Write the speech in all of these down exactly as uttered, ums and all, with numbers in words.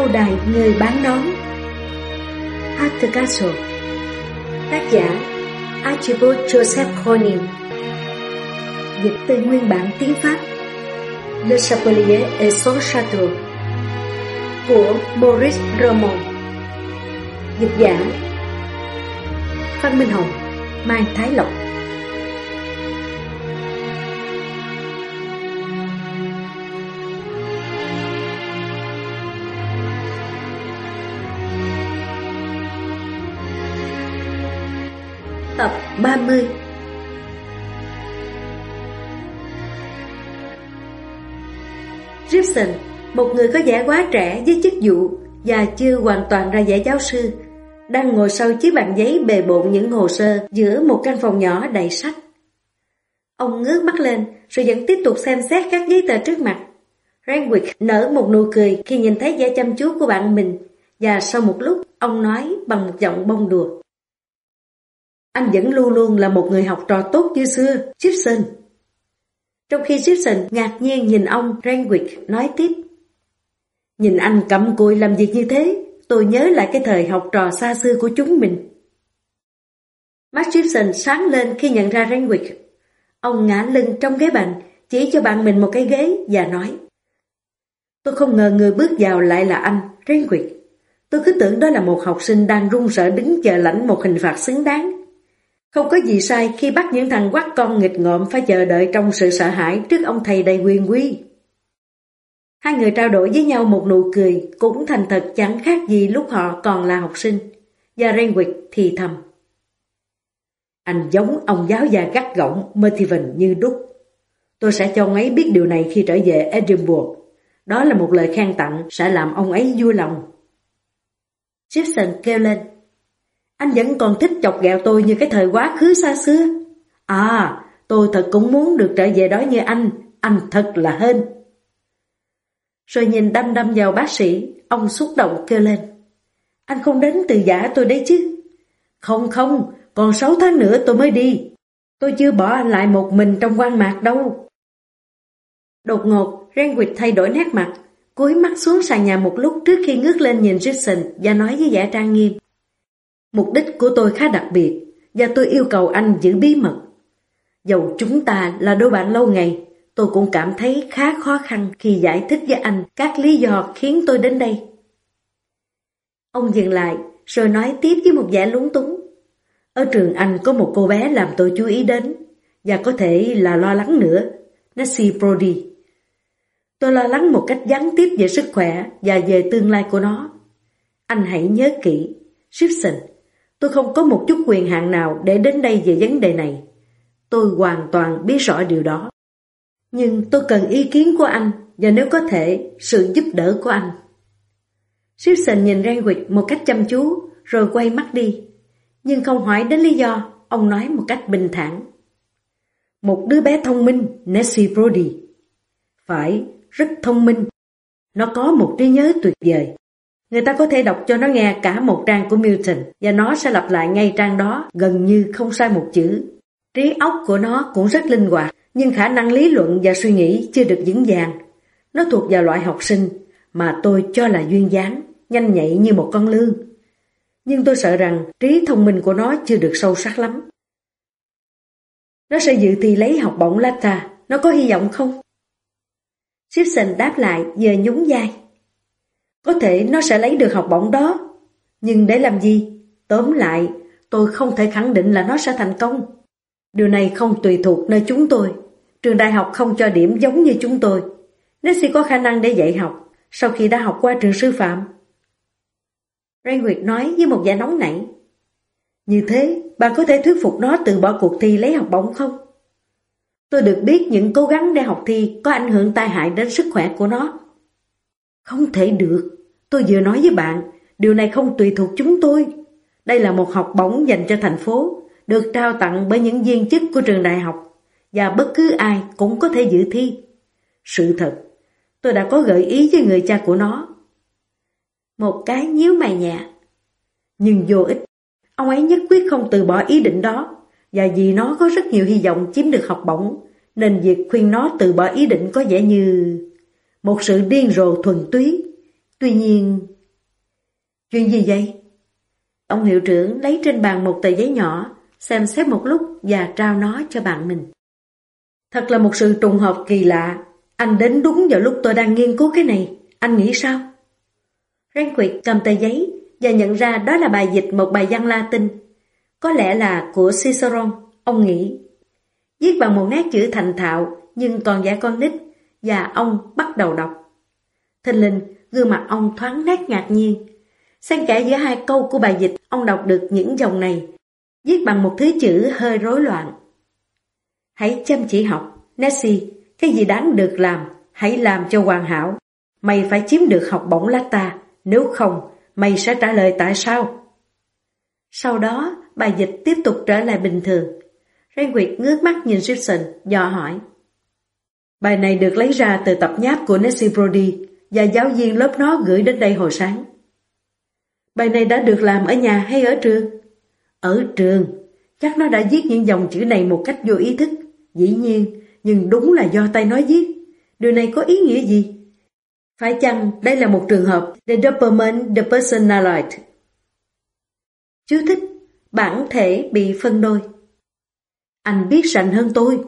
đài người bán nón. At the Castle. Tác giả Archibald Joseph Corning. Dịch từ nguyên bản tiếng Pháp Le Chapelier et son Château của Maurice Roman. Dịch giả Phan Minh Hồng, Mai Thái Lộc. Tập ba mươi. Gibson, một người có vẻ quá trẻ với chức vụ và chưa hoàn toàn ra vẻ giáo sư, đang ngồi sau chiếc bàn giấy bề bộn những hồ sơ giữa một căn phòng nhỏ đầy sách. Ông ngước mắt lên rồi vẫn tiếp tục xem xét các giấy tờ trước mặt. Renwick nở một nụ cười khi nhìn thấy vẻ chăm chú của bạn mình, và sau một lúc ông nói bằng một giọng bông đùa: "Anh vẫn luôn luôn là một người học trò tốt như xưa, Gibson." Trong khi Gibson ngạc nhiên nhìn ông, Renwick nói tiếp: "Nhìn anh cặm cụi làm việc như thế, tôi nhớ lại cái thời học trò xa xưa của chúng mình." Mắt Gibson sáng lên khi nhận ra Renwick. Ông ngả lưng trong ghế bành, chỉ cho bạn mình một cái ghế và nói: "Tôi không ngờ người bước vào lại là anh, Renwick. Tôi cứ tưởng đó là một học sinh đang run sợ đứng chờ lãnh một hình phạt xứng đáng. Không có gì sai khi bắt những thằng quắt con nghịch ngợm phải chờ đợi trong sự sợ hãi trước ông thầy đầy quyền uy." Hai người trao đổi với nhau một nụ cười cũng thành thật chẳng khác gì lúc họ còn là học sinh, và Renwick thì thầm: "Anh giống ông giáo gia gắt gỏng Mertiven như đúc. Tôi sẽ cho ông ấy biết điều này khi trở về Edinburgh. Đó là một lời khen tặng sẽ làm ông ấy vui lòng." Gibson kêu lên: "Anh vẫn còn thích chọc ghẹo tôi như cái thời quá khứ xa xưa. À, tôi thật cũng muốn được trở về đó như anh, anh thật là hên." Rồi nhìn đăm đăm vào bác sĩ, ông xúc động kêu lên: "Anh không đến từ giả tôi đấy chứ?" "Không không, còn sáu tháng nữa tôi mới đi. Tôi chưa bỏ anh lại một mình trong quan mạc đâu." Đột ngột, Renwick thay đổi nét mặt, cúi mắt xuống sàn nhà một lúc trước khi ngước lên nhìn Gibson và nói với vẻ trang nghiêm: "Mục đích của tôi khá đặc biệt, và tôi yêu cầu anh giữ bí mật. Dầu chúng ta là đôi bạn lâu ngày, tôi cũng cảm thấy khá khó khăn khi giải thích với anh các lý do khiến tôi đến đây." Ông dừng lại, rồi nói tiếp với một vẻ lúng túng: "Ở trường anh có một cô bé làm tôi chú ý đến, và có thể là lo lắng nữa, Nancy Brodie. Tôi lo lắng một cách gián tiếp về sức khỏe và về tương lai của nó. Anh hãy nhớ kỹ, Gibson, tôi không có một chút quyền hạn nào để đến đây về vấn đề này. Tôi hoàn toàn biết rõ điều đó. Nhưng tôi cần ý kiến của anh, và nếu có thể, sự giúp đỡ của anh." Gibson nhìn Renwick một cách chăm chú, rồi quay mắt đi. Nhưng không hỏi đến lý do, ông nói một cách bình thản: "Một đứa bé thông minh, Nancy Brodie. Phải, rất thông minh. Nó có một trí nhớ tuyệt vời. Người ta có thể đọc cho nó nghe cả một trang của Milton, và nó sẽ lặp lại ngay trang đó gần như không sai một chữ. Trí óc của nó cũng rất linh hoạt, nhưng khả năng lý luận và suy nghĩ chưa được vững vàng. Nó thuộc vào loại học sinh mà tôi cho là duyên dáng, nhanh nhạy như một con lươn. Nhưng tôi sợ rằng trí thông minh của nó chưa được sâu sắc lắm. Nó sẽ dự thi lấy học bổng Lata. Nó có hy vọng không?" Gibson đáp lại vừa nhún vai: "Có thể nó sẽ lấy được học bổng đó. Nhưng để làm gì? Tóm lại, tôi không thể khẳng định là nó sẽ thành công. Điều này không tùy thuộc nơi chúng tôi. Trường đại học không cho điểm giống như chúng tôi. Nancy có khả năng để dạy học sau khi đã học qua trường sư phạm." Renwick nói với một vẻ nóng nảy: "Như thế, bạn có thể thuyết phục nó từ bỏ cuộc thi lấy học bổng không? Tôi được biết những cố gắng để học thi có ảnh hưởng tai hại đến sức khỏe của nó." "Không thể được. Tôi vừa nói với bạn, điều này không tùy thuộc chúng tôi. Đây là một học bổng dành cho thành phố, được trao tặng bởi những viên chức của trường đại học, và bất cứ ai cũng có thể dự thi. Sự thật, tôi đã có gợi ý với người cha của nó." Một cái nhíu mày nhẹ. "Nhưng vô ích. Ông ấy nhất quyết không từ bỏ ý định đó, và vì nó có rất nhiều hy vọng chiếm được học bổng, nên việc khuyên nó từ bỏ ý định có vẻ như một sự điên rồ thuần túy. Tuy nhiên, Chuyện gì vậy? Ông hiệu trưởng lấy trên bàn một tờ giấy nhỏ, xem xét một lúc và trao nó cho bạn mình. Thật là một sự trùng hợp kỳ lạ. Anh đến đúng vào lúc tôi đang nghiên cứu cái này. Anh nghĩ sao? Renwick cầm tờ giấy và nhận ra đó là bài dịch một bài văn Latin. Có lẽ là của Cicerone, ông nghĩ. Viết bằng một nét chữ thành thạo nhưng còn giả con nít, và ông bắt đầu đọc. Thình lình, gương mặt ông thoáng nét ngạc nhiên. Xen kẽ giữa hai câu của bài dịch, ông đọc được những dòng này, viết bằng một thứ chữ hơi rối loạn. Hãy chăm chỉ học, Nessie, cái gì đáng được làm, hãy làm cho hoàn hảo. Mày phải chiếm được học bổng Latta, nếu không, mày sẽ trả lời tại sao. Sau đó, bài dịch tiếp tục trở lại bình thường. Renwick ngước mắt nhìn Gibson, dò hỏi. Bài này được lấy ra từ tập nháp của Nessie Brody và giáo viên lớp nó gửi đến đây hồi sáng. Bài này đã được làm ở nhà hay ở trường? Ở trường. Chắc nó đã viết những dòng chữ này một cách vô ý thức. Dĩ nhiên, nhưng đúng là do tay nó viết. Điều này có ý nghĩa gì? Phải chăng đây là một trường hợp The Doberman Depersonalized? Chú thích, bản thể bị phân đôi. Anh biết rành hơn tôi.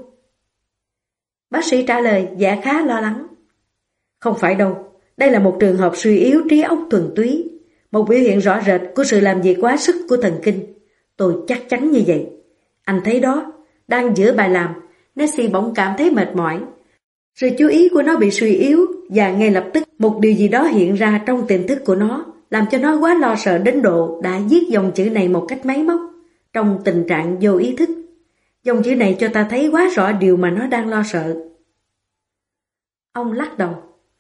Bác sĩ trả lời vẻ khá lo lắng. Không phải đâu, đây là một trường hợp suy yếu trí óc thuần túy, một biểu hiện rõ rệt của sự làm việc quá sức của thần kinh. Tôi chắc chắn như vậy. Anh thấy đó, đang giữa bài làm, Nessie bỗng cảm thấy mệt mỏi. Sự chú ý của nó bị suy yếu và ngay lập tức một điều gì đó hiện ra trong tiềm thức của nó, làm cho nó quá lo sợ đến độ đã viết dòng chữ này một cách máy móc, trong tình trạng vô ý thức. Dòng chữ này cho ta thấy quá rõ điều mà nó đang lo sợ. Ông lắc đầu.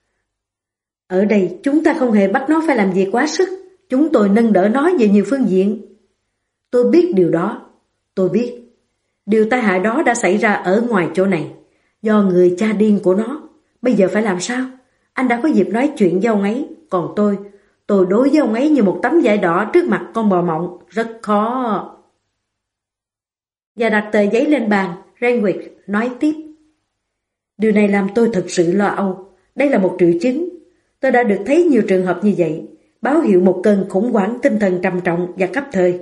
Ở đây chúng ta không hề bắt nó phải làm việc quá sức. Chúng tôi nâng đỡ nó về nhiều phương diện. Tôi biết điều đó. Tôi biết. Điều tai hại đó đã xảy ra ở ngoài chỗ này. Do người cha điên của nó. Bây giờ phải làm sao? Anh đã có dịp nói chuyện với ông ấy. Còn tôi, tôi đối với ông ấy như một tấm vải đỏ trước mặt con bò mộng. Rất khó. Và đặt tờ giấy lên bàn, Renwick nói tiếp. Điều này làm tôi thật sự lo âu. Đây là một triệu chứng. Tôi đã được thấy nhiều trường hợp như vậy, báo hiệu một cơn khủng hoảng tinh thần trầm trọng và cấp thời.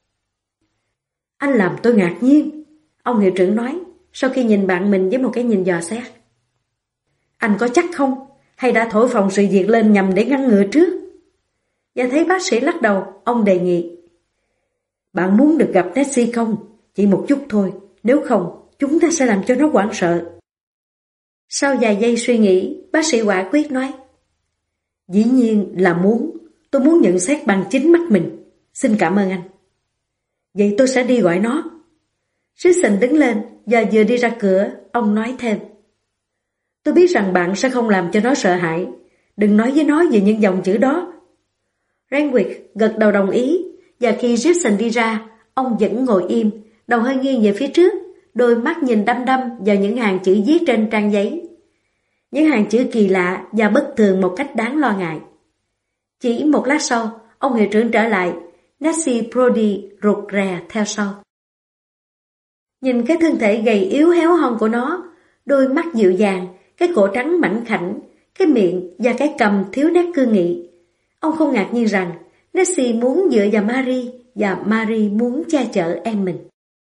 Anh làm tôi ngạc nhiên, ông hiệu trưởng nói, sau khi nhìn bạn mình với một cái nhìn dò xét. Anh có chắc không? Hay đã thổi phồng sự việc lên nhằm để ngăn ngừa trước? Và thấy bác sĩ lắc đầu, ông đề nghị. Bạn muốn được gặp Nessie không? Chỉ một chút thôi, nếu không, chúng ta sẽ làm cho nó hoảng sợ. Sau vài giây suy nghĩ, bác sĩ quả quyết nói. Dĩ nhiên là muốn, tôi muốn nhận xét bằng chính mắt mình. Xin cảm ơn anh. Vậy tôi sẽ đi gọi nó. Jason đứng lên và vừa đi ra cửa, ông nói thêm. Tôi biết rằng bạn sẽ không làm cho nó sợ hãi. Đừng nói với nó về những dòng chữ đó. Renwick gật đầu đồng ý, và khi Jason đi ra, ông vẫn ngồi im, đầu hơi nghiêng về phía trước, đôi mắt nhìn đăm đăm vào những hàng chữ viết trên trang giấy. Những hàng chữ kỳ lạ và bất thường một cách đáng lo ngại. Chỉ một lát sau, ông hiệu trưởng trở lại, Nessie Brody rụt rè theo sau. Nhìn cái thân thể gầy yếu héo hon của nó, đôi mắt dịu dàng, cái cổ trắng mảnh khảnh, cái miệng và cái cằm thiếu nét cương nghị. Ông không ngạc nhiên rằng Nessie muốn dựa vào Marie và Marie muốn che chở em mình.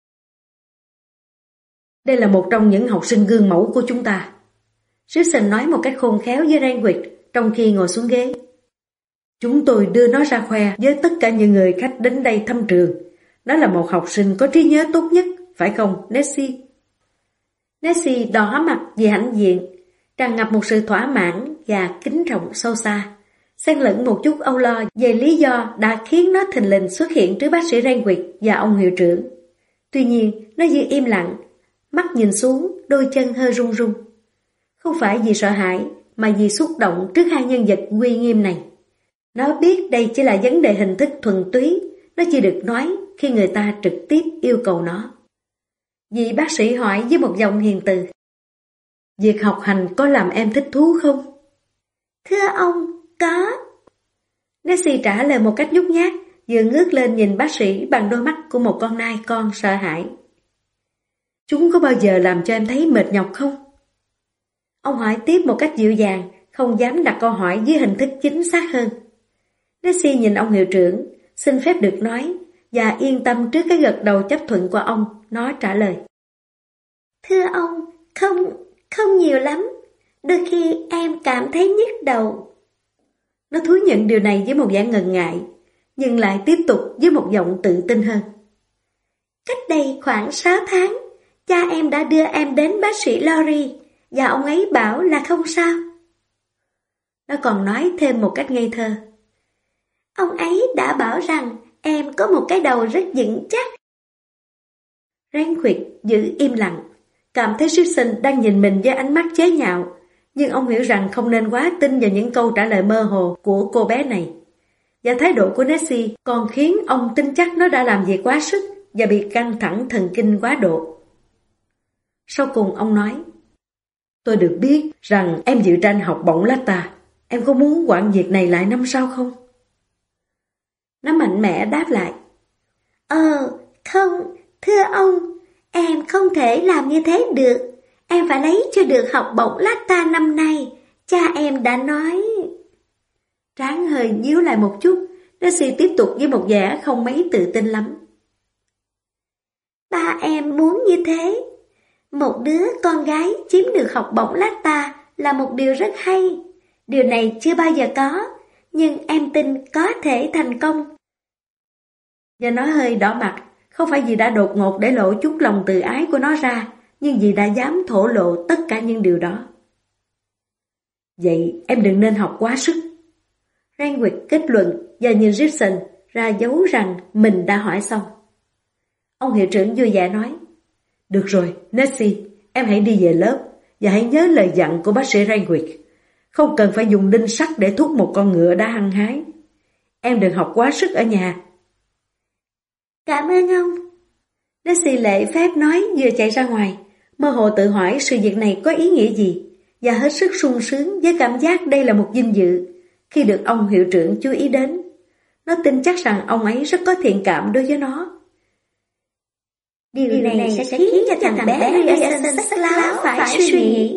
Đây là một trong những học sinh gương mẫu của chúng ta. Susan nói một cách khôn khéo với Renwick trong khi ngồi xuống ghế. Chúng tôi đưa nó ra khoe với tất cả những người khách đến đây thăm trường. Nó là một học sinh có trí nhớ tốt nhất, phải không, Nessie? Nessie đỏ mặt vì hãnh diện, tràn ngập một sự thỏa mãn và kính trọng sâu xa, xen lẫn một chút âu lo về lý do đã khiến nó thình lình xuất hiện trước bác sĩ Renwick và ông hiệu trưởng. Tuy nhiên, nó giữ im lặng, mắt nhìn xuống, đôi chân hơi run run. Không phải vì sợ hãi, mà vì xúc động trước hai nhân vật uy nghiêm này. Nó biết đây chỉ là vấn đề hình thức thuần túy, nó chỉ được nói khi người ta trực tiếp yêu cầu nó. Vị bác sĩ hỏi với một giọng hiền từ. Việc học hành có làm em thích thú không? Thưa ông, có. Nessie trả lời một cách nhút nhát, vừa ngước lên nhìn bác sĩ bằng đôi mắt của một con nai con sợ hãi. Chúng có bao giờ làm cho em thấy mệt nhọc không? Ông hỏi tiếp một cách dịu dàng, không dám đặt câu hỏi với hình thức chính xác hơn. Nancy nhìn ông hiệu trưởng, xin phép được nói, và yên tâm trước cái gật đầu chấp thuận của ông, nó trả lời. Thưa ông, không, không nhiều lắm. Đôi khi em cảm thấy nhức đầu. Nó thú nhận điều này với một vẻ ngần ngại, nhưng lại tiếp tục với một giọng tự tin hơn. Cách đây khoảng sáu tháng, cha em đã đưa em đến bác sĩ Lori, và ông ấy bảo là không sao. Nó còn nói thêm một cách ngây thơ. Ông ấy đã bảo rằng em có một cái đầu rất vững chắc. Renwick giữ im lặng, cảm thấy Gibson đang nhìn mình với ánh mắt chế nhạo, nhưng ông hiểu rằng không nên quá tin vào những câu trả lời mơ hồ của cô bé này. Và thái độ của Nancy còn khiến ông tin chắc nó đã làm việc quá sức và bị căng thẳng thần kinh quá độ. Sau cùng ông nói, tôi được biết rằng em dự tranh học bổng Latta. Em có muốn quản việc này lại năm sau không? Nó mạnh mẽ đáp lại. Ờ, không, thưa ông, em không thể làm như thế được. Em phải lấy cho được học bổng Latta năm nay. Cha em đã nói. Trán hơi nhíu lại một chút, Nancy tiếp tục với một vẻ không mấy tự tin lắm. Ba em muốn như thế. Một đứa con gái chiếm được học bổng Latta là một điều rất hay. Điều này chưa bao giờ có, nhưng em tin có thể thành công. Và nó hơi đỏ mặt, không phải vì đã đột ngột để lộ chút lòng tự ái của nó ra, nhưng vì đã dám thổ lộ tất cả những điều đó. Vậy em đừng nên học quá sức. Renwick kết luận và nhìn Gibson ra dấu rằng mình đã hỏi xong. Ông hiệu trưởng vui vẻ nói, được rồi, Nancy, em hãy đi về lớp và hãy nhớ lời dặn của bác sĩ Renwick. Không cần phải dùng đinh sắt để thúc một con ngựa đã hăng hái. Em đừng học quá sức ở nhà. Cảm ơn ông. Nancy lễ phép nói vừa chạy ra ngoài, mơ hồ tự hỏi sự việc này có ý nghĩa gì, và hết sức sung sướng với cảm giác đây là một vinh dự khi được ông hiệu trưởng chú ý đến. Nó tin chắc rằng ông ấy rất có thiện cảm đối với nó. Điều, Điều này, này sẽ, sẽ khiến cho thằng bé Ryerson sắc láo phải suy nghĩ.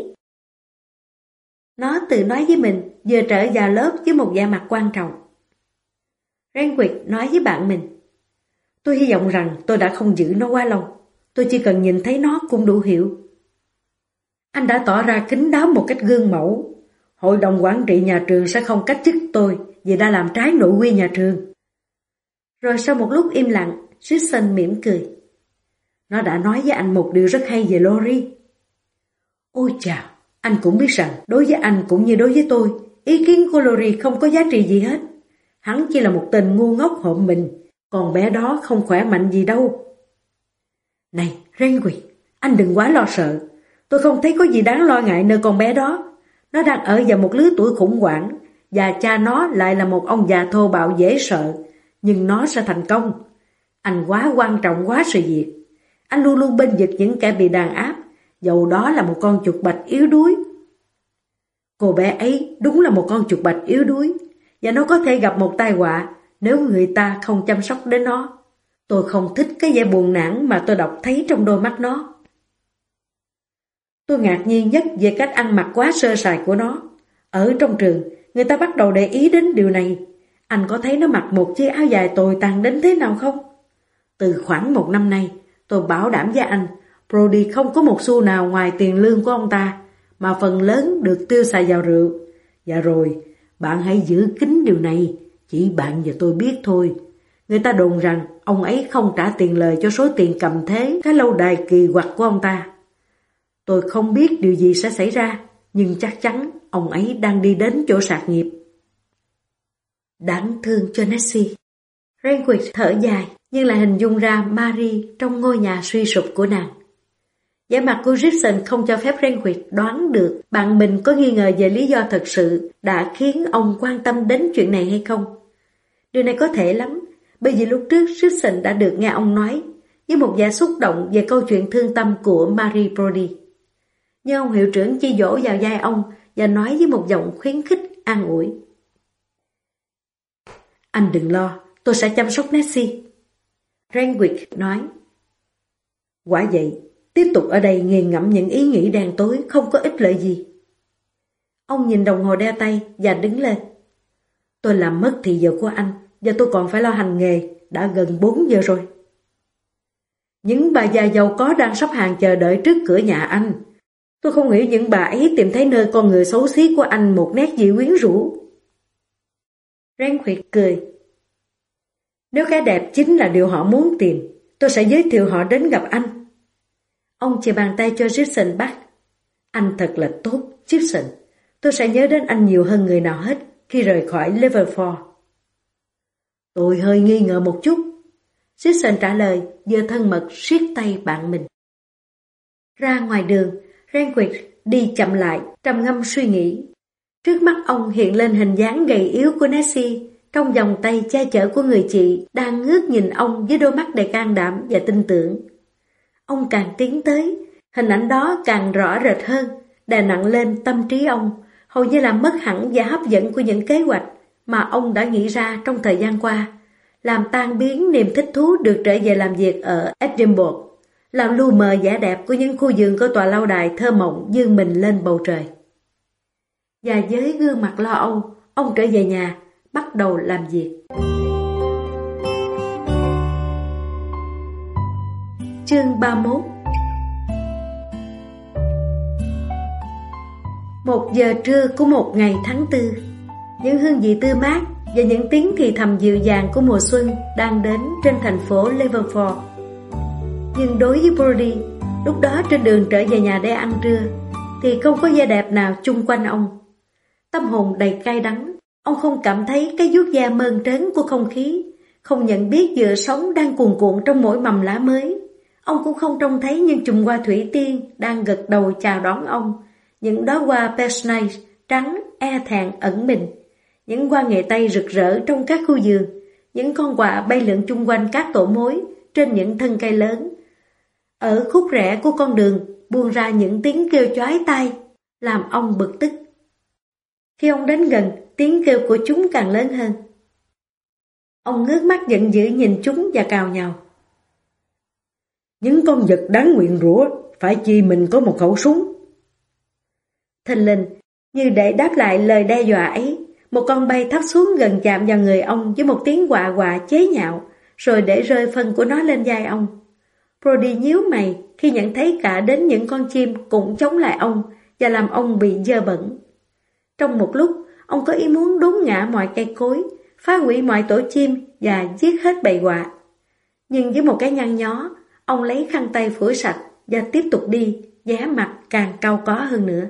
Nó tự nói với mình vừa trở vào lớp với một vẻ mặt quan trọng. Renwick nói với bạn mình, tôi hy vọng rằng tôi đã không giữ nó quá lâu. Tôi chỉ cần nhìn thấy nó cũng đủ hiểu. Anh đã tỏ ra kín đáo một cách gương mẫu. Hội đồng quản trị nhà trường sẽ không cách chức tôi vì đã làm trái nội quy nhà trường. Rồi sau một lúc im lặng, Gibson mỉm cười. Nó đã nói với anh một điều rất hay về Lori. Ôi chào, anh cũng biết rằng đối với anh cũng như đối với tôi, ý kiến của Lori không có giá trị gì hết. Hắn chỉ là một tên ngu ngốc hộm mình, còn bé đó không khỏe mạnh gì đâu. Này, Renwick, anh đừng quá lo sợ. Tôi không thấy có gì đáng lo ngại nơi con bé đó. Nó đang ở vào một lứa tuổi khủng hoảng, và cha nó lại là một ông già thô bạo dễ sợ, nhưng nó sẽ thành công. Anh quá quan trọng quá sự việc. Anh luôn luôn bên vực những kẻ bị đàn áp, dầu đó là một con chuột bạch yếu đuối. Cô bé ấy đúng là một con chuột bạch yếu đuối, và nó có thể gặp một tai họa nếu người ta không chăm sóc đến nó. Tôi không thích cái vẻ buồn nản mà tôi đọc thấy trong đôi mắt nó. Tôi ngạc nhiên nhất về cách ăn mặc quá sơ sài của nó. Ở trong trường, người ta bắt đầu để ý đến điều này. Anh có thấy nó mặc một chiếc áo dài tồi tàn đến thế nào không? Từ khoảng một năm nay, tôi bảo đảm với anh, Brody không có một xu nào ngoài tiền lương của ông ta, mà phần lớn được tiêu xài vào rượu. Và rồi, bạn hãy giữ kín điều này, chỉ bạn và tôi biết thôi. Người ta đồn rằng ông ấy không trả tiền lời cho số tiền cầm thế cái lâu đài kỳ quặc của ông ta. Tôi không biết điều gì sẽ xảy ra, nhưng chắc chắn ông ấy đang đi đến chỗ sạc nghiệp. Đáng thương cho Nancy. Renwick thở dài, nhưng lại hình dung ra Marie trong ngôi nhà suy sụp của nàng. Vẻ mặt của Gibson không cho phép Renwick đoán được bạn mình có nghi ngờ về lý do thật sự đã khiến ông quan tâm đến chuyện này hay không. Điều này có thể lắm, bởi vì lúc trước Gibson đã được nghe ông nói với một vẻ xúc động về câu chuyện thương tâm của Marie Brody. Nhưng ông hiệu trưởng chỉ vỗ vào vai ông và nói với một giọng khuyến khích an ủi. Anh đừng lo, tôi sẽ chăm sóc Nancy. Renwick nói. Quả vậy, tiếp tục ở đây nghiền ngẫm những ý nghĩ đen tối không có ích lợi gì. Ông nhìn đồng hồ đeo tay và đứng lên. Tôi làm mất thì giờ của anh, và tôi còn phải lo hành nghề, đã gần bốn giờ rồi. Những bà già giàu có đang sắp hàng chờ đợi trước cửa nhà anh. Tôi không nghĩ những bà ấy tìm thấy nơi con người xấu xí của anh một nét gì quyến rũ. Renwick cười. Nếu cái đẹp chính là điều họ muốn tìm, tôi sẽ giới thiệu họ đến gặp anh. Ông chỉ bàn tay cho Gibson bắt. Anh thật là tốt, Gibson. Tôi sẽ nhớ đến anh nhiều hơn người nào hết khi rời khỏi Liverpool. Tôi hơi nghi ngờ một chút. Gibson trả lời, vừa thân mật siết tay bạn mình. Ra ngoài đường, Renwick đi chậm lại, trầm ngâm suy nghĩ. Trước mắt ông hiện lên hình dáng gầy yếu của Nancy, trong vòng tay che chở của người chị đang ngước nhìn ông với đôi mắt đầy can đảm và tin tưởng. Ông càng tiến tới, hình ảnh đó càng rõ rệt hơn, đè nặng lên tâm trí ông, hầu như làm mất hẳn vẻ hấp dẫn của những kế hoạch mà ông đã nghĩ ra trong thời gian qua, làm tan biến niềm thích thú được trở về làm việc ở Edinburgh, làm lu mờ vẻ đẹp của những khu vườn của tòa lâu đài thơ mộng vươn mình lên bầu trời. Và với gương mặt lo âu, ông trở về nhà, bắt đầu làm việc. Chương ba mươi mốt. Một giờ trưa của một ngày tháng tư, những hương vị tươi mát và những tiếng thì thầm dịu dàng của mùa xuân đang đến trên thành phố Liverpool. Nhưng đối với Brody, lúc đó trên đường trở về nhà để ăn trưa, thì không có vẻ đẹp nào chung quanh ông. Tâm hồn đầy cay đắng, ông không cảm thấy cái vuốt da mơn trớn của không khí, không nhận biết dừa sống đang cuồn cuộn trong mỗi mầm lá mới. Ông cũng không trông thấy những chùm hoa thủy tiên đang gật đầu chào đón ông, những đóa hoa Persnice trắng e thẹn ẩn mình, những hoa nghệ tây rực rỡ trong các khu vườn, những con quạ bay lượn chung quanh các tổ mối trên những thân cây lớn. Ở khúc rẽ của con đường buông ra những tiếng kêu chói tai, làm ông bực tức. Khi ông đến gần, tiếng kêu của chúng càng lớn hơn. Ông ngước mắt giận dữ nhìn chúng và cào nhào. Những con vật đáng nguyền rủa, phải chi mình có một khẩu súng. Thình lình, như để đáp lại lời đe dọa ấy, một con bay thấp xuống gần chạm vào người ông với một tiếng quạ quạ chế nhạo, rồi để rơi phân của nó lên vai ông. Brody nhíu mày khi nhận thấy cả đến những con chim cũng chống lại ông và làm ông bị dơ bẩn. Trong một lúc, ông có ý muốn đốn ngã mọi cây cối, phá hủy mọi tổ chim và giết hết bầy quạ. Nhưng với một cái nhăn nhó, ông lấy khăn tay phủi sạch và tiếp tục đi, vẻ mặt càng cau có hơn nữa.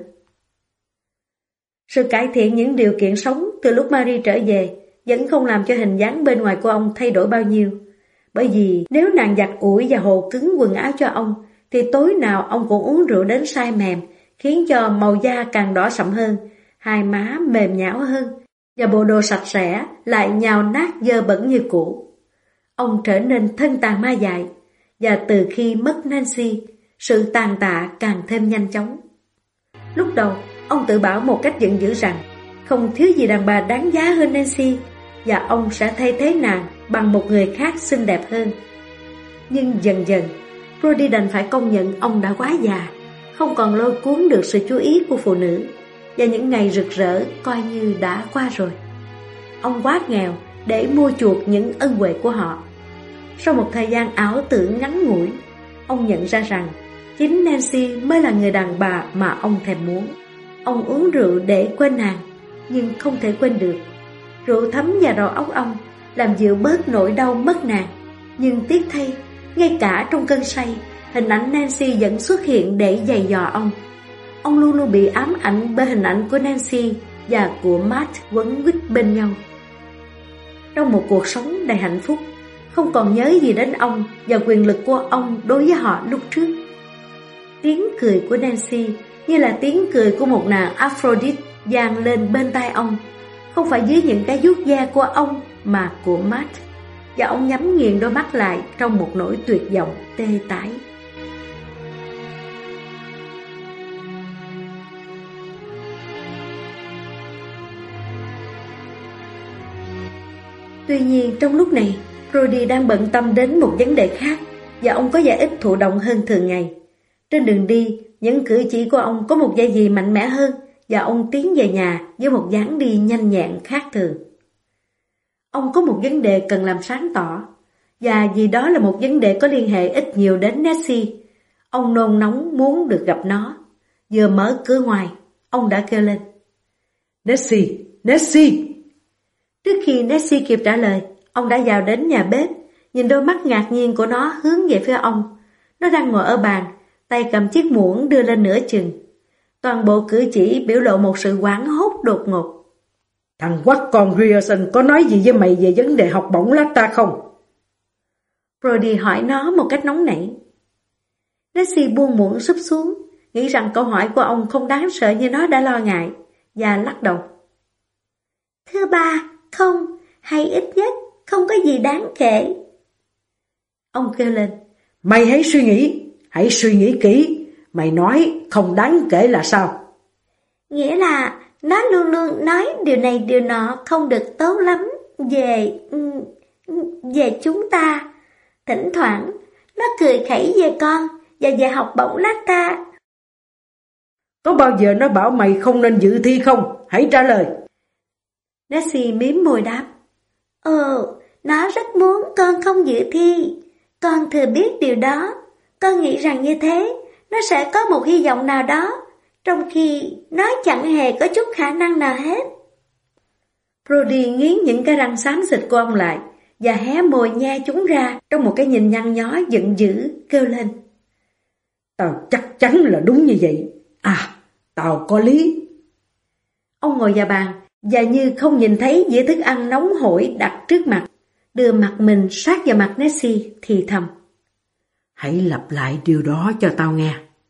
Sự cải thiện những điều kiện sống từ lúc Marie trở về vẫn không làm cho hình dáng bên ngoài của ông thay đổi bao nhiêu. Bởi vì nếu nàng giặt ủi và hồ cứng quần áo cho ông, thì tối nào ông cũng uống rượu đến say mềm, khiến cho màu da càng đỏ sậm hơn, hai má mềm nhão hơn, và bộ đồ sạch sẽ lại nhào nát dơ bẩn như cũ. Ông trở nên thân tàn ma dại, và từ khi mất Nancy, sự tàn tạ càng thêm nhanh chóng. Lúc đầu, ông tự bảo một cách giận dữ rằng không thiếu gì đàn bà đáng giá hơn Nancy, và ông sẽ thay thế nàng bằng một người khác xinh đẹp hơn. Nhưng dần dần, Brody đành phải công nhận ông đã quá già, không còn lôi cuốn được sự chú ý của phụ nữ, và những ngày rực rỡ coi như đã qua rồi. Ông quá nghèo để mua chuộc những ân huệ của họ. Sau một thời gian ảo tưởng ngắn ngủi, ông nhận ra rằng chính Nancy mới là người đàn bà mà ông thèm muốn. Ông uống rượu để quên nàng, nhưng không thể quên được. Rượu thấm vào đầu óc ông, làm dịu bớt nỗi đau mất nàng. Nhưng tiếc thay, ngay cả trong cơn say, hình ảnh Nancy vẫn xuất hiện để giày dò ông. Ông luôn luôn bị ám ảnh bởi hình ảnh của Nancy và của Matt quấn quýt bên nhau. Trong một cuộc sống đầy hạnh phúc, không còn nhớ gì đến ông và quyền lực của ông đối với họ lúc trước. Tiếng cười của Nancy như là tiếng cười của một nàng Aphrodite vang lên bên tai ông, không phải dưới những cái vuốt da của ông mà của Matt, và ông nhắm nghiền đôi mắt lại trong một nỗi tuyệt vọng tê tái. Tuy nhiên trong lúc này, Brody đang bận tâm đến một vấn đề khác, và ông có vẻ ít thụ động hơn thường ngày. Trên đường đi, những cử chỉ của ông có một vẻ gì mạnh mẽ hơn, và ông tiến về nhà với một dáng đi nhanh nhẹn khác thường. Ông có một vấn đề cần làm sáng tỏ, và vì đó là một vấn đề có liên hệ ít nhiều đến Nessie. Ông nôn nóng muốn được gặp nó. Vừa mở cửa ngoài, ông đã kêu lên: Nessie! Nessie! Trước khi Nessie kịp trả lời, ông đã vào đến nhà bếp, nhìn đôi mắt ngạc nhiên của nó hướng về phía ông. Nó đang ngồi ở bàn, tay cầm chiếc muỗng đưa lên nửa chừng. Toàn bộ cử chỉ biểu lộ một sự hoảng hốt đột ngột. Thằng quắc con Grierson có nói gì với mày về vấn đề học bổng Lata không? Brody hỏi nó một cách nóng nảy. Nessie buông muỗng súp xuống, nghĩ rằng câu hỏi của ông không đáng sợ như nó đã lo ngại, và lắc đầu. Thưa ba, không, hay ít nhất không có gì đáng kể. Ông kêu lên: Mày hãy suy nghĩ, hãy suy nghĩ kỹ. Mày nói không đáng kể là sao? Nghĩa là nó luôn luôn nói điều này điều nọ không được tốt lắm về về chúng ta. Thỉnh thoảng nó cười khẩy về con và về học bổng Lata. Có bao giờ nó bảo mày không nên dự thi không? Hãy trả lời. Nessie mím môi đáp. Ồ, nó rất muốn con không dự thi. Con thừa biết điều đó. Con nghĩ rằng như thế, nó sẽ có một hy vọng nào đó, trong khi nó chẳng hề có chút khả năng nào hết. Brody nghiến những cái răng xám xịt của ông lại, và hé môi nhe chúng ra trong một cái nhìn nhăn nhó giận dữ, kêu lên. Tao chắc chắn là đúng như vậy. À, tao có lý. Ông ngồi vào bàn, và như không nhìn thấy dĩa thức ăn nóng hổi đặt trước mặt, đưa mặt mình sát vào mặt Nessie thì thầm. Hãy lặp lại điều đó cho tao nghe.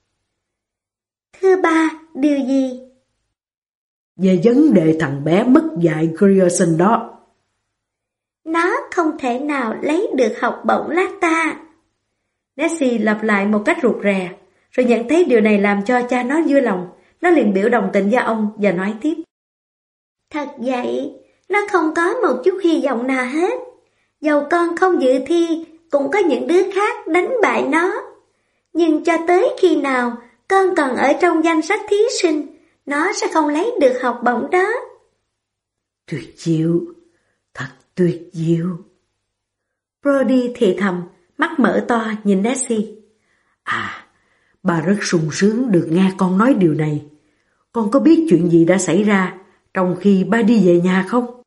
Thưa ba, điều gì? Về vấn đề thằng bé mất dạy Grierson đó. Nó không thể nào lấy được học bổng Lata. Nessie lặp lại một cách rụt rè, rồi nhận thấy điều này làm cho cha nó vui lòng. Nó liền biểu đồng tình với ông và nói tiếp. Thật vậy, nó không có một chút hy vọng nào hết. Dầu con không dự thi, cũng có những đứa khác đánh bại nó. Nhưng cho tới khi nào con còn ở trong danh sách thí sinh, nó sẽ không lấy được học bổng đó. Tuyệt diệu, thật tuyệt diệu. Brody thì thầm, mắt mở to nhìn Nessie. À, bà rất sung sướng được nghe con nói điều này. Con có biết chuyện gì đã xảy ra trong khi ba đi về nhà không?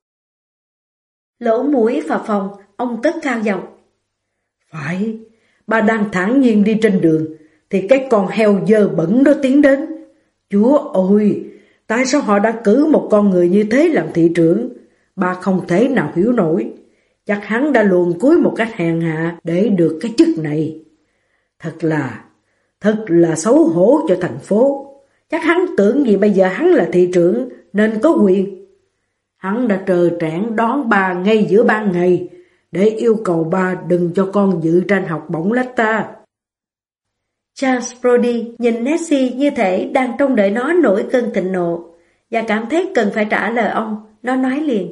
Lỗ mũi phà phồng, ông cất cao giọng. Phải, ba đang thản nhiên đi trên đường, thì cái con heo dơ bẩn đó tiến đến. Chúa ơi, tại sao họ đã cử một con người như thế làm thị trưởng? Ba không thể nào hiểu nổi. Chắc hắn đã luồn cúi một cách hèn hạ để được cái chức này. Thật là, thật là xấu hổ cho thành phố. Chắc hắn tưởng vì bây giờ hắn là thị trưởng nên có quyền. Hắn đã trờ trẽn đón ba ngay giữa ban ngày để yêu cầu ba đừng cho con dự tranh học bổng Lata. Charles Brody nhìn Nessie như thể đang trông đợi nó nổi cơn thịnh nộ, và cảm thấy cần phải trả lời ông. Nó nói liền.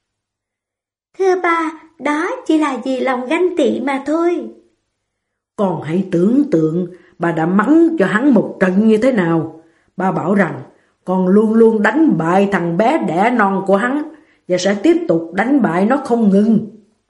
Thưa ba, đó chỉ là vì lòng ganh tị mà thôi. Con hãy tưởng tượng bà đã mắng cho hắn một trận như thế nào. Ba bảo rằng con luôn luôn đánh bại thằng bé đẻ non của hắn, và sẽ tiếp tục đánh bại nó không ngừng.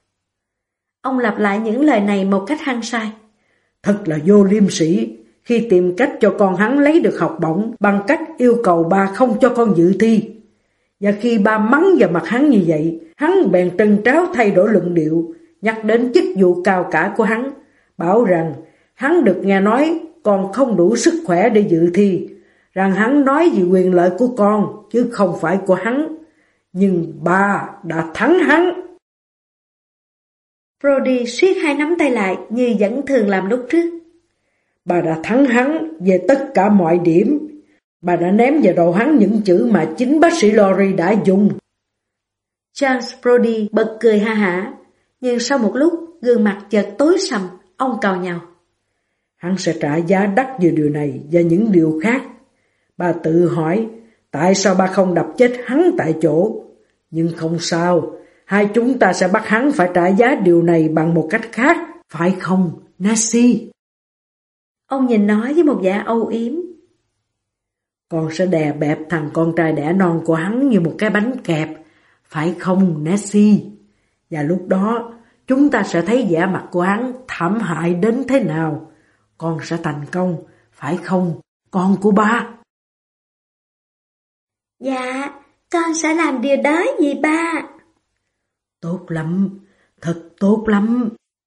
Ông lặp lại những lời này một cách hăng say. Thật là vô liêm sỉ khi tìm cách cho con hắn lấy được học bổng bằng cách yêu cầu ba không cho con dự thi. Và khi ba mắng vào mặt hắn như vậy, hắn bèn trân tráo thay đổi luận điệu, nhắc đến chức vụ cao cả của hắn, bảo rằng hắn được nghe nói con không đủ sức khỏe để dự thi, rằng hắn nói vì quyền lợi của con chứ không phải của hắn. Nhưng ba đã thắng hắn. Brody siết hai nắm tay lại như vẫn thường làm lúc trước. Bà đã thắng hắn về tất cả mọi điểm. Bà đã ném vào đầu hắn những chữ mà chính bác sĩ Lorry đã dùng. Charles Brody bật cười ha hả, nhưng sau một lúc gương mặt chợt tối sầm, ông càu nhàu. Hắn sẽ trả giá đắt về điều này và những điều khác. Bà tự hỏi tại sao ba không đập chết hắn tại chỗ. Nhưng không sao, hai chúng ta sẽ bắt hắn phải trả giá điều này bằng một cách khác, phải không, Nessie? Ông nhìn nói với một vẻ âu yếm. Con sẽ đè bẹp thằng con trai đẻ non của hắn như một cái bánh kẹp, phải không, Nessie? Và lúc đó, chúng ta sẽ thấy vẻ mặt của hắn thảm hại đến thế nào. Con sẽ thành công, phải không, con của ba? Dạ, con sẽ làm điều đó gì ba? Tốt lắm, thật tốt lắm.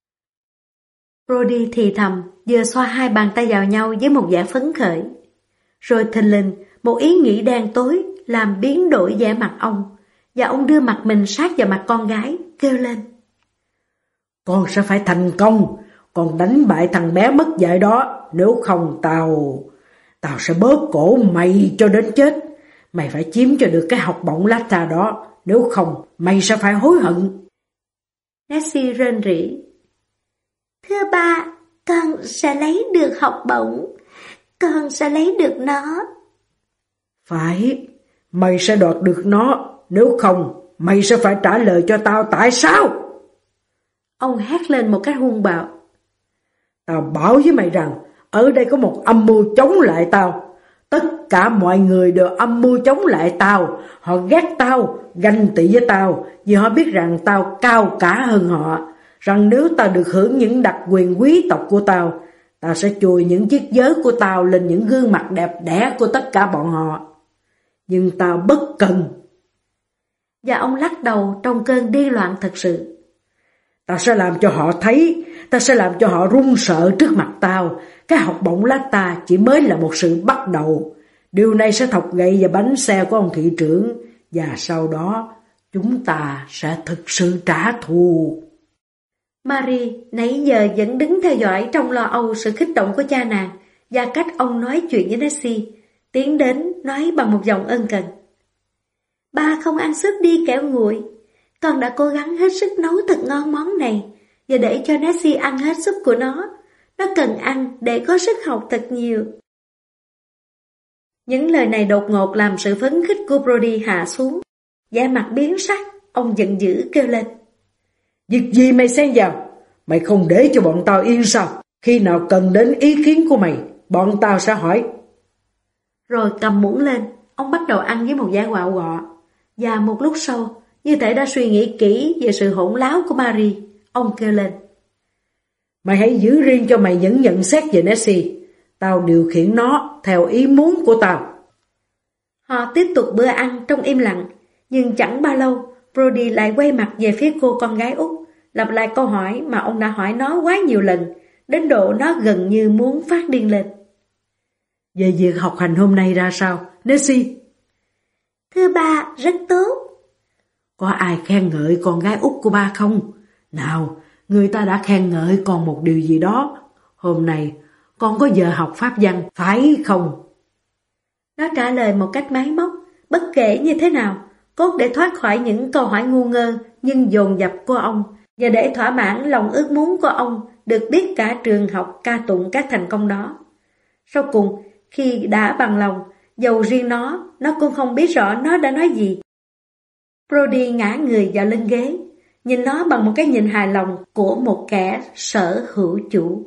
Brody thì thầm, vừa xoa hai bàn tay vào nhau với một vẻ phấn khởi. Rồi thình lình, một ý nghĩ đen tối làm biến đổi vẻ mặt ông, và ông đưa mặt mình sát vào mặt con gái, kêu lên. Con sẽ phải thành công, con đánh bại thằng bé mất dạy đó, nếu không tao... Tao sẽ bóp cổ mày cho đến chết. Mày phải chiếm cho được cái học bổng Lata đó, nếu không mày sẽ phải hối hận. Nessie rên rỉ. Thưa ba, con sẽ lấy được học bổng, con sẽ lấy được nó. Phải, mày sẽ đoạt được nó, nếu không mày sẽ phải trả lời cho tao tại sao. Ông hét lên một cách hung bạo. Tao bảo với mày rằng, ở đây có một âm mưu chống lại tao. Tất cả mọi người đều âm mưu chống lại tao. Họ ghét tao, ganh tị với tao, vì họ biết rằng tao cao cả hơn họ. Rằng nếu tao được hưởng những đặc quyền quý tộc của tao, tao sẽ chùi những chiếc vớ của tao lên những gương mặt đẹp đẽ của tất cả bọn họ. Nhưng tao bất cần. Và ông lắc đầu trong cơn điên loạn thật sự. Tao sẽ làm cho họ thấy, tao sẽ làm cho họ run sợ trước mặt tao. Cái học bổng Lata chỉ mới là một sự bắt đầu. Điều này sẽ thọc gậy vào bánh xe của ông thị trưởng. Và sau đó, chúng ta sẽ thực sự trả thù. Marie nãy giờ vẫn đứng theo dõi trong lo âu sự kích động của cha nàng và cách ông nói chuyện với Nessie, tiến đến nói bằng một giọng ân cần. Ba không ăn súp đi kẻo nguội. Con đã cố gắng hết sức nấu thật ngon món này và để cho Nessie ăn hết súp của nó. Nó cần ăn để có sức học thật nhiều. Những lời này đột ngột làm sự phấn khích của Brody hạ xuống. Da mặt biến sắc, ông giận dữ kêu lên. Việc gì mày xen vào? Mày không để cho bọn tao yên sao? Khi nào cần đến ý kiến của mày, bọn tao sẽ hỏi. Rồi cầm muỗng lên, ông bắt đầu ăn với một vẻ quạo quọ. Và một lúc sau, như thể đã suy nghĩ kỹ về sự hỗn láo của Marie, ông kêu lên. Mày hãy giữ riêng cho mày những nhận xét về Nessie. Tao điều khiển nó theo ý muốn của tao. Họ tiếp tục bữa ăn trong im lặng, nhưng chẳng bao lâu, Brody lại quay mặt về phía cô con gái út, lặp lại câu hỏi mà ông đã hỏi nó quá nhiều lần, đến độ nó gần như muốn phát điên lên. Về việc học hành hôm nay ra sao, Nessie? Thưa ba, rất tốt. Có ai khen ngợi con gái út của ba không? Nào, người ta đã khen ngợi con một điều gì đó. Hôm nay, con có giờ học pháp văn, phải không? Nó trả lời một cách máy móc, bất kể như thế nào, cốt để thoát khỏi những câu hỏi ngu ngơ nhưng dồn dập của ông, và để thỏa mãn lòng ước muốn của ông được biết cả trường học ca tụng các thành công đó. Sau cùng, khi đã bằng lòng, dầu riêng nó, nó cũng không biết rõ nó đã nói gì. Brody ngã người vào lưng ghế, nhìn nó bằng một cái nhìn hài lòng của một kẻ sở hữu chủ.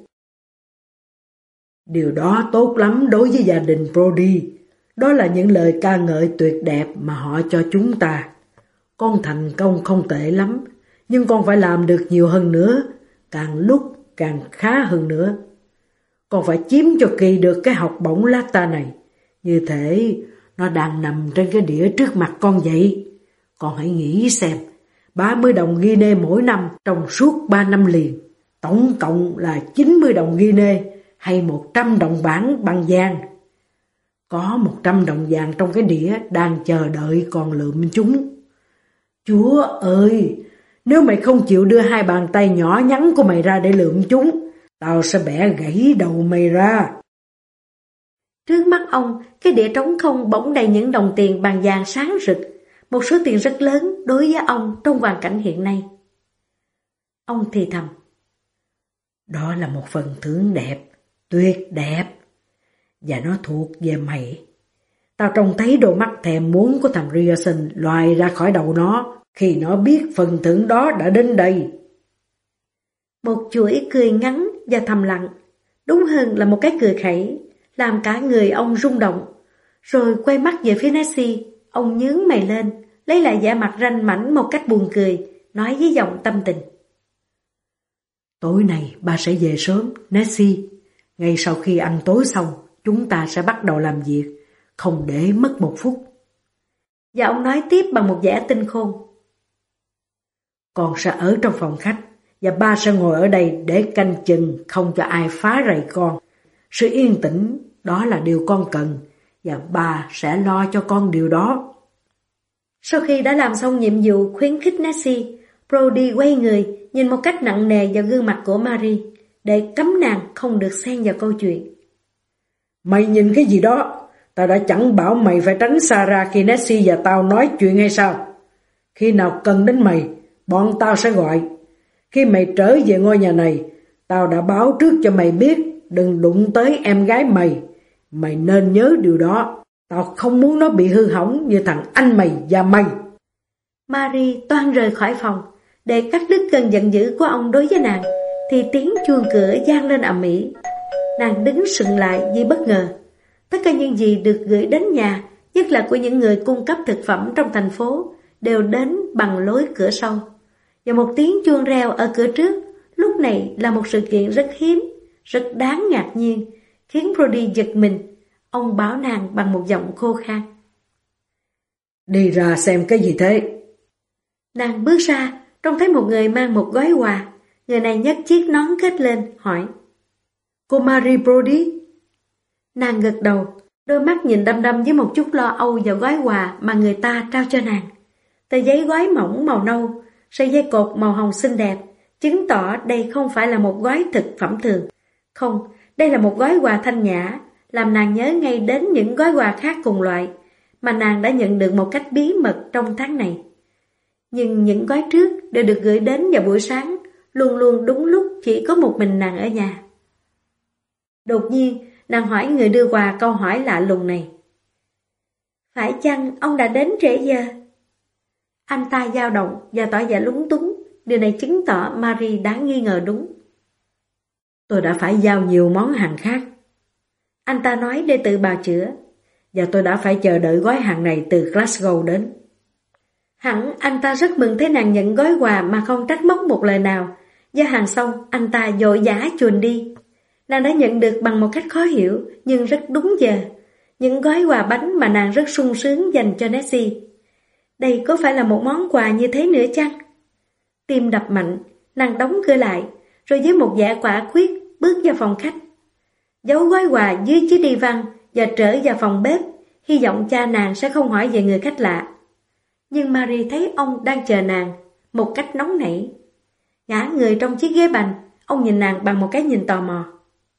Điều đó tốt lắm đối với gia đình Brody. Đó là những lời ca ngợi tuyệt đẹp mà họ cho chúng ta. Con thành công không tệ lắm, nhưng con phải làm được nhiều hơn nữa, càng lúc càng khá hơn nữa. Con phải chiếm cho kỳ được cái học bổng Lata này. Như thế, nó đang nằm trên cái đĩa trước mặt con vậy. Con hãy nghĩ xem, ba mươi đồng Guinea mỗi năm trong suốt ba năm liền, tổng cộng là chín mươi đồng Guinea hay một trăm đồng bảng bằng vàng. Có một trăm đồng vàng trong cái đĩa đang chờ đợi con lượm chúng. Chúa ơi, nếu mày không chịu đưa hai bàn tay nhỏ nhắn của mày ra để lượm chúng, tao sẽ bẻ gãy đầu mày ra. Trước mắt ông, cái đĩa trống không bỗng đầy những đồng tiền bằng vàng sáng rực, một số tiền rất lớn đối với ông trong hoàn cảnh hiện nay. Ông thì thầm. Đó là một phần thưởng đẹp, tuyệt đẹp, và nó thuộc về mày. Tao trông thấy đôi mắt thèm muốn của thằng Ryerson loài ra khỏi đầu nó khi nó biết phần thưởng đó đã đến đây. Một chuỗi cười ngắn và thầm lặng, đúng hơn là một cái cười khẩy, làm cả người ông rung động. Rồi quay mắt về phía Nessie, ông nhướng mày lên, lấy lại vẻ mặt ranh mãnh một cách buồn cười nói với giọng tâm tình. Tối nay ba sẽ về sớm, Nessie. Ngay sau khi ăn tối xong, chúng ta sẽ bắt đầu làm việc, không để mất một phút. Và ông nói tiếp bằng một vẻ tinh khôn. Con sẽ ở trong phòng khách, và ba sẽ ngồi ở đây để canh chừng không cho ai phá rầy con. Sự yên tĩnh, đó là điều con cần, và ba sẽ lo cho con điều đó. Sau khi đã làm xong nhiệm vụ khuyến khích Nessie, Brody quay người, nhìn một cách nặng nề vào gương mặt của Marie, để cấm nàng không được xen vào câu chuyện. Mày nhìn cái gì đó? Tao đã chẳng bảo mày phải tránh xa ra khi Nessie và tao nói chuyện hay sao? Khi nào cần đến mày, bọn tao sẽ gọi. Khi mày trở về ngôi nhà này, tao đã báo trước cho mày biết đừng đụng tới em gái mày. Mày nên nhớ điều đó. Tao không muốn nó bị hư hỏng như thằng anh mày và mày. Marie toan rời khỏi phòng để cắt đứt cơn giận dữ của ông đối với nàng, thì tiếng chuông cửa vang lên ầm ĩ. Nàng đứng sững lại vì bất ngờ. Tất cả những gì được gửi đến nhà, nhất là của những người cung cấp thực phẩm trong thành phố, đều đến bằng lối cửa sau. Và một tiếng chuông reo ở cửa trước lúc này là một sự kiện rất hiếm, rất đáng ngạc nhiên, khiến Brody giật mình. Ông bảo nàng bằng một giọng khô khan. Đi ra xem cái gì thế? Nàng bước ra, trông thấy một người mang một gói quà. Người này nhấc chiếc nón kết lên, hỏi. Cô Marie Brody? Nàng gật đầu, đôi mắt nhìn đăm đăm với một chút lo âu vào gói quà mà người ta trao cho nàng. Tờ giấy gói mỏng màu nâu, sợi dây cột màu hồng xinh đẹp, chứng tỏ đây không phải là một gói thực phẩm thường. Không, đây là một gói quà thanh nhã, làm nàng nhớ ngay đến những gói quà khác cùng loại mà nàng đã nhận được một cách bí mật trong tháng này. Nhưng những gói trước đều được gửi đến vào buổi sáng, luôn luôn đúng lúc chỉ có một mình nàng ở nhà. Đột nhiên, nàng hỏi người đưa quà câu hỏi lạ lùng này. Phải chăng ông đã đến trễ giờ? Anh ta dao động và tỏ vẻ lúng túng. Điều này chứng tỏ Marie đáng nghi ngờ đúng. Tôi đã phải giao nhiều món hàng khác, anh ta nói để tự bào chữa. Và tôi đã phải chờ đợi gói hàng này từ Glasgow đến. Hẳn anh ta rất mừng thấy nàng nhận gói quà mà không trách móc một lời nào. Giao hàng xong, anh ta vội vã chuồn đi. Nàng đã nhận được bằng một cách khó hiểu, nhưng rất đúng giờ, những gói quà bánh mà nàng rất sung sướng dành cho Nessie. Đây có phải là một món quà như thế nữa chăng? Tim đập mạnh, nàng đóng cửa lại, rồi với một vẻ quả quyết bước vào phòng khách. Giấu gói quà dưới chiếc đi văn và trở vào phòng bếp, hy vọng cha nàng sẽ không hỏi về người khách lạ. Nhưng Marie thấy ông đang chờ nàng một cách nóng nảy. Ngã người trong chiếc ghế bành, ông nhìn nàng bằng một cái nhìn tò mò.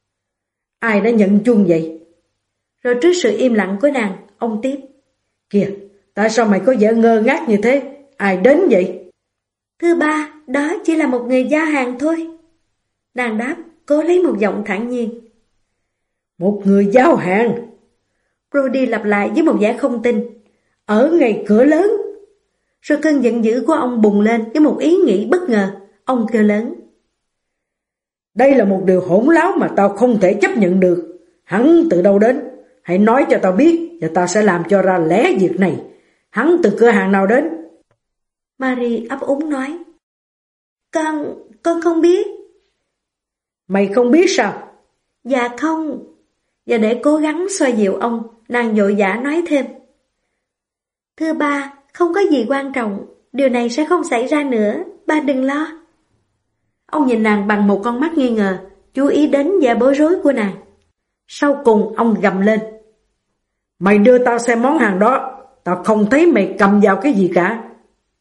Ai đã nhận chuông vậy? Rồi trước sự im lặng của nàng, ông tiếp. Kìa, tại sao mày có vẻ ngơ ngác như thế? Ai đến vậy? Thưa ba, đó chỉ là một người giao hàng thôi. Nàng đáp, cố lấy một giọng thản nhiên. Một người giao hàng? Brody lặp lại với một vẻ không tin. Ở ngay cửa lớn. Rồi cơn giận dữ của ông bùng lên với một ý nghĩ bất ngờ. Ông kêu lớn. Đây là một điều hỗn láo mà tao không thể chấp nhận được. Hắn từ đâu đến? Hãy nói cho tao biết và tao sẽ làm cho ra lẽ việc này. Hắn từ cửa hàng nào đến? Marie ấp úng nói. Con, con không biết. Mày không biết sao? Dạ không. Và để cố gắng xoa dịu ông, nàng vội vã nói thêm. Thưa ba, không có gì quan trọng. Điều này sẽ không xảy ra nữa. Ba đừng lo. Ông nhìn nàng bằng một con mắt nghi ngờ, chú ý đến vẻ bối rối của nàng. Sau cùng ông gầm lên. Mày đưa tao xem món hàng đó. Tao không thấy mày cầm vào cái gì cả.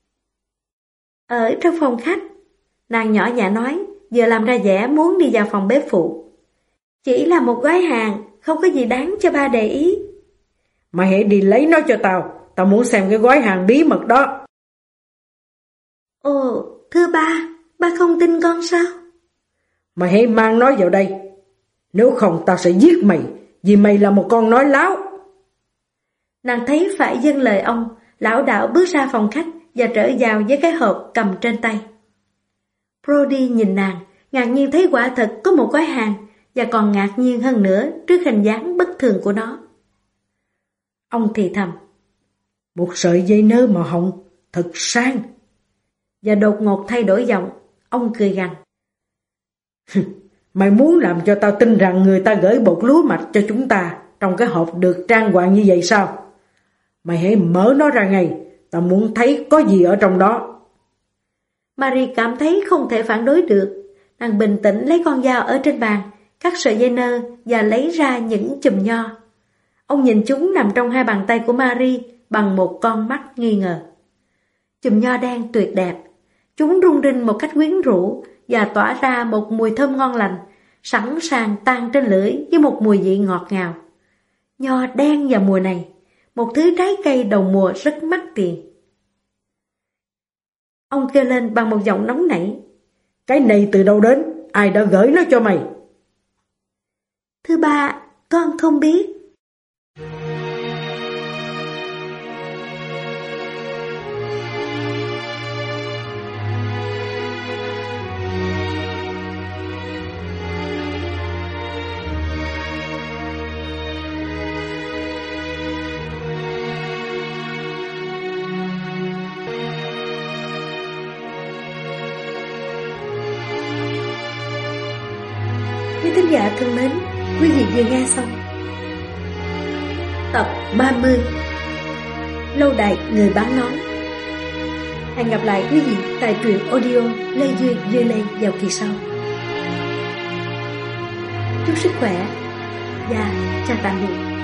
Ở trong phòng khách, nàng nhỏ nhẹ nói, vừa làm ra vẻ muốn đi vào phòng bếp phụ. Chỉ là một gói hàng, không có gì đáng cho ba để ý. Mày hãy đi lấy nó cho tao. Tao muốn xem cái gói hàng bí mật đó. Ồ, thưa ba, ba không tin con sao? Mày hãy mang nó vào đây. Nếu không tao sẽ giết mày, vì mày là một con nói láo. Nàng thấy phải dâng lời ông, lão đạo bước ra phòng khách và trở vào với cái hộp cầm trên tay. Brody nhìn nàng, ngạc nhiên thấy quả thật có một gói hàng, và còn ngạc nhiên hơn nữa trước hình dáng bất thường của nó. Ông thì thầm. Một sợi dây nơ màu hồng, thật sang. và đột ngột thay đổi giọng. Ông cười gằn. Mày muốn làm cho tao tin rằng người ta gửi bột lúa mạch cho chúng ta trong cái hộp được trang hoàng như vậy sao? Mày hãy mở nó ra ngay, tao muốn thấy có gì ở trong đó. Marie cảm thấy không thể phản đối được. Nàng bình tĩnh lấy con dao ở trên bàn, cắt sợi dây nơ và lấy ra những chùm nho. Ông nhìn chúng nằm trong hai bàn tay của Marie bằng một con mắt nghi ngờ. Chùm nho đen tuyệt đẹp. Chúng rung rinh một cách quyến rũ và tỏa ra một mùi thơm ngon lành, sẵn sàng tan trên lưỡi với một mùi vị ngọt ngào. Nho đen vào mùa này, một thứ trái cây đầu mùa rất mắc tiền. Ông kêu lên bằng một giọng nóng nảy. Cái này từ đâu đến? Ai đã gửi nó cho mày? Thưa ba, con không biết. Quý thính giả thân mến, quý vị vừa nghe xong tập ba mươi Lâu đài người bán nón. Hẹn gặp lại quý vị tại truyện audio Lê Duy Duy Lê vào kỳ sau. Chúc sức khỏe và chào tạm biệt.